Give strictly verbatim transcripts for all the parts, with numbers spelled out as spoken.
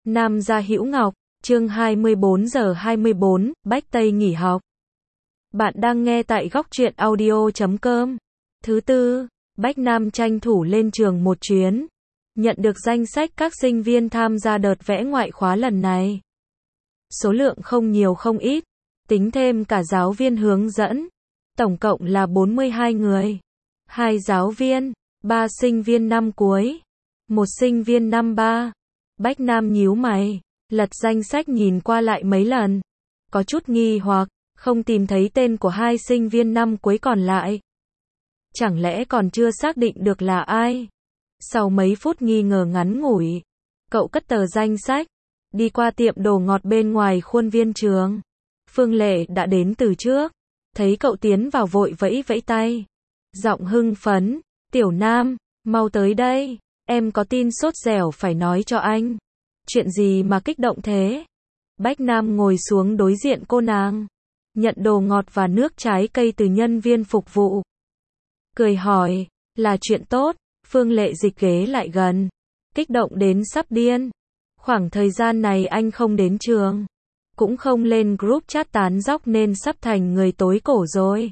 Nam gia Hữu Ngọc, chương hai mươi bốn giờ hai mươi bốn, Bách Tây nghỉ học. Bạn đang nghe tại góc truyện audio chấm com. Thứ tư, Bách Nam tranh thủ lên trường một chuyến, nhận được danh sách các sinh viên tham gia đợt vẽ ngoại khóa lần này. Số lượng không nhiều không ít, tính thêm cả giáo viên hướng dẫn, tổng cộng là bốn mươi hai người. Hai giáo viên, ba sinh viên năm cuối, một sinh viên năm ba. Bách Nam nhíu mày, lật danh sách nhìn qua lại mấy lần, có chút nghi hoặc, không tìm thấy tên của hai sinh viên năm cuối còn lại. Chẳng lẽ còn chưa xác định được là ai? Sau mấy phút nghi ngờ ngắn ngủi, cậu cất tờ danh sách, đi qua tiệm đồ ngọt bên ngoài khuôn viên trường. Phương Lệ đã đến từ trước, thấy cậu tiến vào vội vẫy vẫy tay, giọng hưng phấn, "Tiểu Nam, mau tới đây, em có tin sốt dẻo phải nói cho anh." "Chuyện gì mà kích động thế?" Bách Nam ngồi xuống đối diện cô nàng, nhận đồ ngọt và nước trái cây từ nhân viên phục vụ, cười hỏi, "Là chuyện tốt." Phương Lệ dịch ghế lại gần, kích động đến sắp điên. Khoảng thời gian này anh không đến trường, cũng không lên group chat tán dóc nên sắp thành người tối cổ rồi.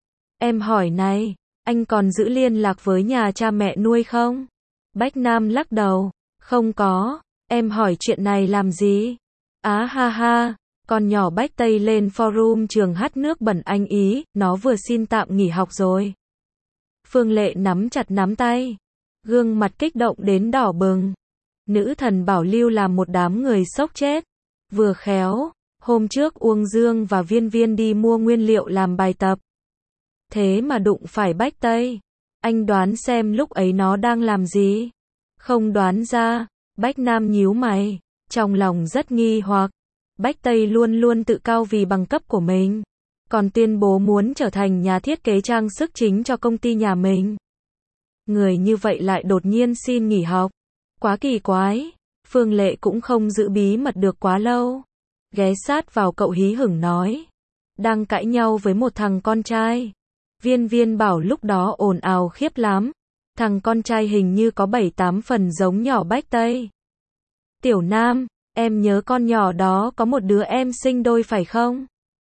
"Em hỏi này, anh còn giữ liên lạc với nhà cha mẹ nuôi không?" Bách Nam lắc đầu, "Không có, em hỏi chuyện này làm gì?" "Á ha ha, con nhỏ Bách Tây lên forum trường hát nước bẩn anh ý, nó vừa xin tạm nghỉ học rồi." Phương Lệ nắm chặt nắm tay, gương mặt kích động đến đỏ bừng. Nữ thần bảo lưu làm một đám người sốc chết. Vừa khéo, hôm trước Uông Dương và Viên Viên đi mua nguyên liệu làm bài tập, thế mà đụng phải Bách Tây. Anh đoán xem lúc ấy nó đang làm gì? Không đoán ra. Bách Nam nhíu mày, trong lòng rất nghi hoặc. Bách Tây luôn luôn tự cao vì bằng cấp của mình, còn tuyên bố muốn trở thành nhà thiết kế trang sức chính cho công ty nhà mình. Người như vậy lại đột nhiên xin nghỉ học, quá kỳ quái. Phương Lệ cũng không giữ bí mật được quá lâu, ghé sát vào cậu hí hửng nói, đang cãi nhau với một thằng con trai. Viên Viên bảo lúc đó ồn ào khiếp lắm, thằng con trai hình như có bảy tám phần giống nhỏ Bách Tây. "Tiểu Nam, em nhớ con nhỏ đó có một đứa em sinh đôi phải không?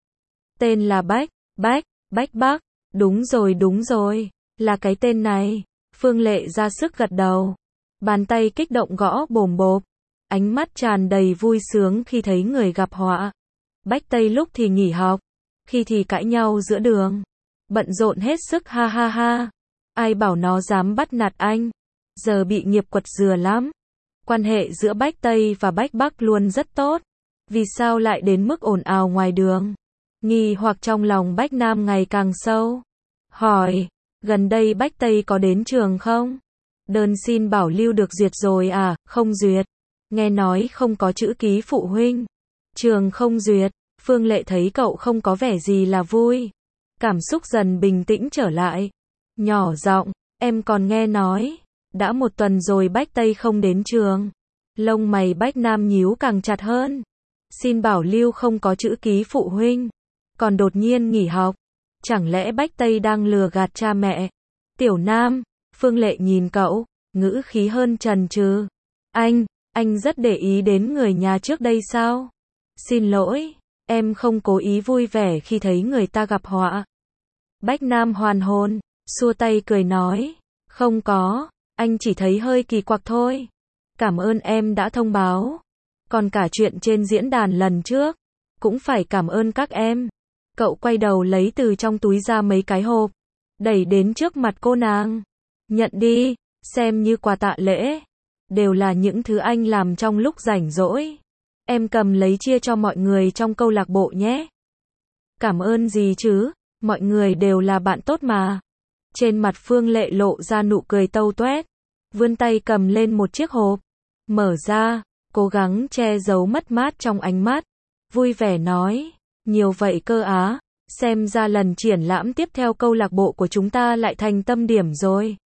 Tên là Bách, Bách, Bách Bắc." "Đúng rồi đúng rồi, là cái tên này." Phương Lệ ra sức gật đầu, bàn tay kích động gõ bồm bộp, ánh mắt tràn đầy vui sướng khi thấy người gặp họa. Bách Tây lúc thì nghỉ học, khi thì cãi nhau giữa đường, bận rộn hết sức, ha ha ha. Ai bảo nó dám bắt nạt anh, giờ bị nghiệp quật dừa lắm. Quan hệ giữa Bách Tây và Bách Bắc luôn rất tốt, vì sao lại đến mức ồn ào ngoài đường? Nghi hoặc trong lòng Bách Nam ngày càng sâu, hỏi, "Gần đây Bách Tây có đến trường không? Đơn xin bảo lưu được duyệt rồi à?" "Không duyệt, nghe nói không có chữ ký phụ huynh." "Trường không duyệt." Phương Lệ thấy cậu không có vẻ gì là vui, cảm xúc dần bình tĩnh trở lại, nhỏ giọng, "Em còn nghe nói, đã một tuần rồi Bách Tây không đến trường." Lông mày Bách Nam nhíu càng chặt hơn. Xin bảo lưu không có chữ ký phụ huynh, còn đột nhiên nghỉ học, chẳng lẽ Bách Tây đang lừa gạt cha mẹ? "Tiểu Nam." Phương Lệ nhìn cậu, ngữ khí hơn chần chừ, Anh, anh rất để ý đến người nhà trước đây sao?" "Xin lỗi, em không cố ý." Vui vẻ khi thấy người ta gặp họa. Bách Nam hoàn hồn, xua tay cười nói, "Không có, anh chỉ thấy hơi kỳ quặc thôi. Cảm ơn em đã thông báo. Còn cả chuyện trên diễn đàn lần trước, cũng phải cảm ơn các em." Cậu quay đầu lấy từ trong túi ra mấy cái hộp, đẩy đến trước mặt cô nàng. "Nhận đi, xem như quà tạ lễ. Đều là những thứ anh làm trong lúc rảnh rỗi. Em cầm lấy chia cho mọi người trong câu lạc bộ nhé." "Cảm ơn gì chứ, mọi người đều là bạn tốt mà." Trên mặt Phương Lệ lộ ra nụ cười tâu toét, vươn tay cầm lên một chiếc hộp, mở ra, cố gắng che giấu mất mát trong ánh mắt, vui vẻ nói, "Nhiều vậy cơ á, xem ra lần triển lãm tiếp theo câu lạc bộ của chúng ta lại thành tâm điểm rồi."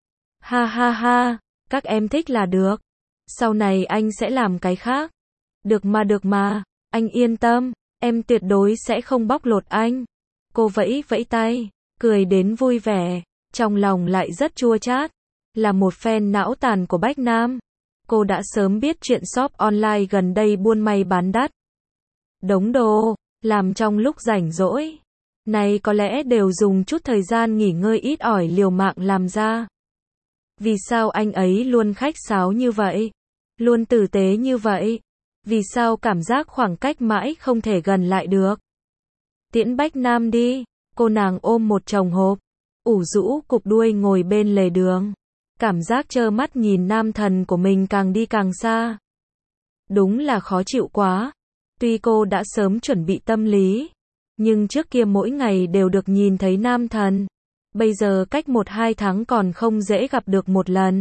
"Ha ha ha, các em thích là được. Sau này anh sẽ làm cái khác." "Được mà được mà, anh yên tâm, em tuyệt đối sẽ không bóc lột anh." Cô vẫy vẫy tay, cười đến vui vẻ, trong lòng lại rất chua chát. Là một fan não tàn của Bách Nam, Cô đã sớm biết chuyện shop online gần đây buôn may bán đắt đống đồ, làm trong lúc rảnh rỗi. Này có lẽ đều dùng chút thời gian nghỉ ngơi ít ỏi liều mạng làm ra. Vì sao anh ấy luôn khách sáo như vậy? Luôn tử tế như vậy? Vì sao cảm giác khoảng cách mãi không thể gần lại được? Tiễn Bách Nam đi, cô nàng ôm một chồng hộp, ủ rũ cụp đuôi ngồi bên lề đường. Cảm giác trơ mắt nhìn nam thần của mình càng đi càng xa. Đúng là khó chịu quá. Tuy cô đã sớm chuẩn bị tâm lý, nhưng trước kia mỗi ngày đều được nhìn thấy nam thần. Bây giờ cách một hai tháng còn không dễ gặp được một lần.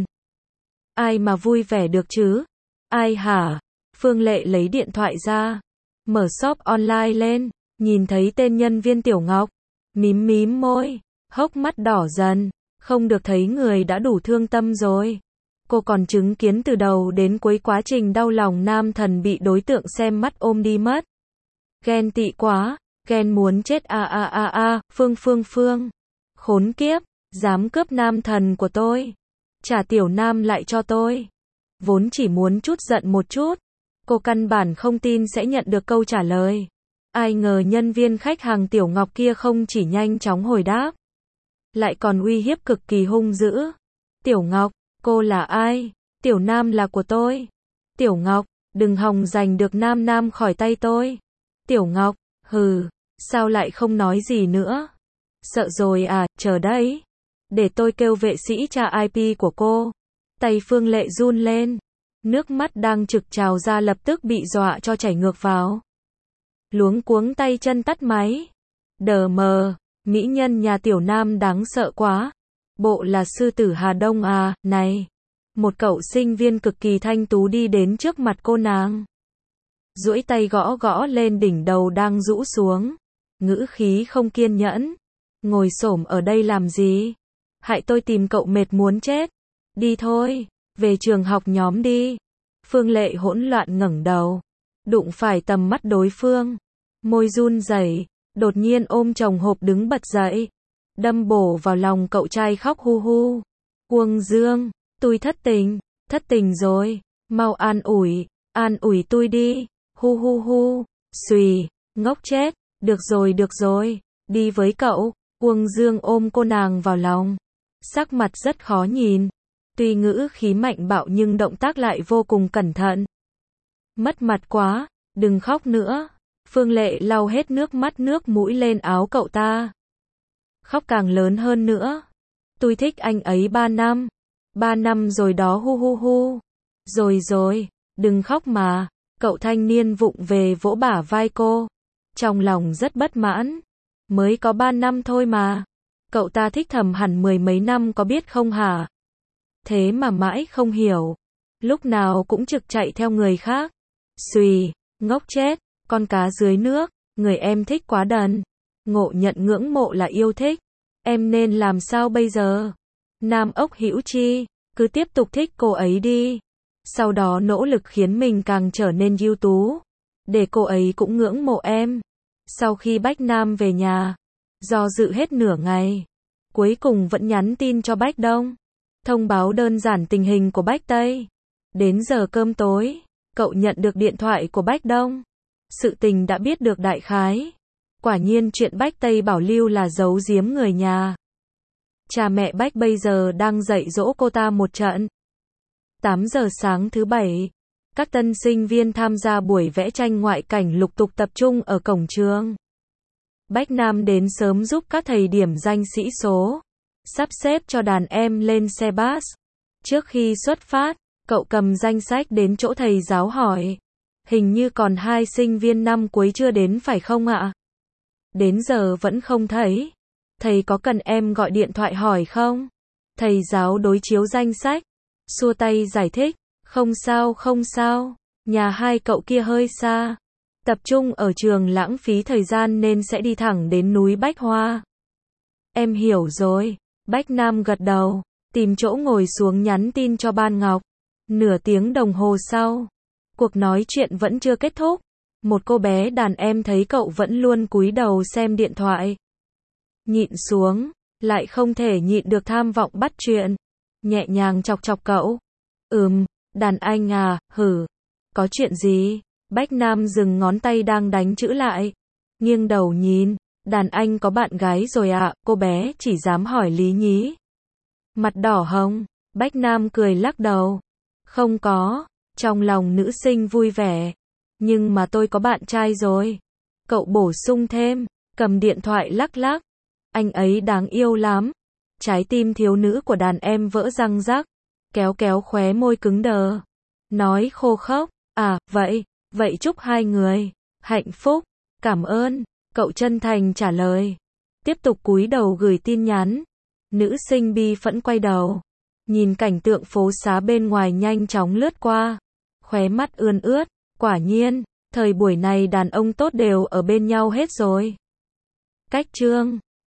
Ai mà vui vẻ được chứ? Ai hả? Phương Lệ lấy điện thoại ra, mở shop online lên, nhìn thấy tên nhân viên Tiểu Ngọc, mím mím môi, hốc mắt đỏ dần, không được thấy người đã đủ thương tâm rồi. Cô còn chứng kiến từ đầu đến cuối quá trình đau lòng nam thần bị đối tượng xem mắt ôm đi mất. Ghen tị quá, ghen muốn chết a a a a, Phương Phương Phương. Khốn kiếp, dám cướp nam thần của tôi. Trả tiểu nam lại cho tôi. Vốn chỉ muốn chút giận một chút. Cô căn bản không tin sẽ nhận được câu trả lời. Ai ngờ nhân viên khách hàng Tiểu Ngọc kia không chỉ nhanh chóng hồi đáp, lại còn uy hiếp cực kỳ hung dữ. Tiểu Ngọc, cô là ai? Tiểu Nam là của tôi. Tiểu Ngọc, đừng hòng giành được Nam Nam khỏi tay tôi. Tiểu Ngọc, hừ, sao lại không nói gì nữa? Sợ rồi à, chờ đấy. Để tôi kêu vệ sĩ tra i pê của cô. Tay Phương Lệ run lên. Nước mắt đang trực trào ra lập tức bị dọa cho chảy ngược vào. Luống cuống tay chân tắt máy. Đờ mờ, mỹ nhân nhà Tiểu Nam đáng sợ quá. Bộ là sư tử Hà Đông à, này. Một cậu sinh viên cực kỳ thanh tú đi đến trước mặt cô nàng. Duỗi tay gõ gõ lên đỉnh đầu đang rũ xuống. Ngữ khí không kiên nhẫn. Ngồi xổm ở đây làm gì? Hại tôi tìm cậu mệt muốn chết. Đi thôi, về trường học nhóm đi. Phương Lệ hỗn loạn ngẩng đầu. Đụng phải tầm mắt đối phương. Môi run rẩy, đột nhiên ôm chồng hộp đứng bật dậy. Đâm bổ vào lòng cậu trai khóc hu hu. Uông Dương, tôi thất tình, thất tình rồi. Mau an ủi, an ủi tôi đi. Hu hu hu, xùy, ngốc chết. Được rồi được rồi, đi với cậu. Uông Dương ôm cô nàng vào lòng. Sắc mặt rất khó nhìn. Tuy ngữ khí mạnh bạo nhưng động tác lại vô cùng cẩn thận. Mất mặt quá, đừng khóc nữa. Phương Lệ lau hết nước mắt nước mũi lên áo cậu ta. Khóc càng lớn hơn nữa. Tôi thích anh ấy ba năm. Ba năm rồi đó hu hu hu. Rồi rồi, đừng khóc mà. Cậu thanh niên vụng về vỗ bả vai cô. Trong lòng rất bất mãn. Mới có ba năm thôi mà. Cậu ta thích thầm hẳn mười mấy năm có biết không hả? Thế mà mãi không hiểu. Lúc nào cũng trực chạy theo người khác. Xùy, ngốc chết, con cá dưới nước, người em thích quá đần. Ngộ nhận ngưỡng mộ là yêu thích. Em nên làm sao bây giờ? Nam ốc hữu chi, cứ tiếp tục thích cô ấy đi. Sau đó nỗ lực khiến mình càng trở nên ưu tú. Để cô ấy cũng ngưỡng mộ em. Sau khi Bách Nam về nhà, do dự hết nửa ngày, cuối cùng vẫn nhắn tin cho Bách Đông. Thông báo đơn giản tình hình của Bách Tây. Đến giờ cơm tối, cậu nhận được điện thoại của Bách Đông. Sự tình đã biết được đại khái. Quả nhiên chuyện Bách Tây bảo lưu là giấu giếm người nhà. Cha mẹ Bách bây giờ đang dạy dỗ cô ta một trận. tám giờ sáng thứ bảy, các tân sinh viên tham gia buổi vẽ tranh ngoại cảnh lục tục tập trung ở cổng trường. Bách Nam đến sớm giúp các thầy điểm danh sĩ số, sắp xếp cho đàn em lên xe bus. Trước khi xuất phát, cậu cầm danh sách đến chỗ thầy giáo hỏi. Hình như còn hai sinh viên năm cuối chưa đến phải không ạ? Đến giờ vẫn không thấy. Thầy có cần em gọi điện thoại hỏi không? Thầy giáo đối chiếu danh sách, xua tay giải thích. Không sao không sao, nhà hai cậu kia hơi xa. Tập trung ở trường lãng phí thời gian nên sẽ đi thẳng đến núi Bách Hoa. Em hiểu rồi. Bách Nam gật đầu, tìm chỗ ngồi xuống nhắn tin cho Ban Ngọc. Nửa tiếng đồng hồ sau, cuộc nói chuyện vẫn chưa kết thúc. Một cô bé đàn em thấy cậu vẫn luôn cúi đầu xem điện thoại. Nhịn xuống, lại không thể nhịn được tham vọng bắt chuyện. Nhẹ nhàng chọc chọc cậu. Ừm, Đàn anh à, hử. Có chuyện gì? Bách Nam dừng ngón tay đang đánh chữ lại. Nghiêng đầu nhìn. Đàn anh có bạn gái rồi ạ, cô bé chỉ dám hỏi lý nhí. Mặt đỏ hồng. Bách Nam cười lắc đầu. Không có. Trong lòng nữ sinh vui vẻ. Nhưng mà tôi có bạn trai rồi. Cậu bổ sung thêm. Cầm điện thoại lắc lắc. Anh ấy đáng yêu lắm. Trái tim thiếu nữ của đàn em vỡ răng rắc. Kéo kéo khóe môi cứng đờ. Nói khô khốc. À, vậy, vậy chúc hai người hạnh phúc. Cảm ơn. Cậu chân thành trả lời. Tiếp tục cúi đầu gửi tin nhắn. Nữ sinh bi phẫn quay đầu. Nhìn cảnh tượng phố xá bên ngoài nhanh chóng lướt qua. Khóe mắt ươn ướt. Quả nhiên, thời buổi này đàn ông tốt đều ở bên nhau hết rồi. Cách chương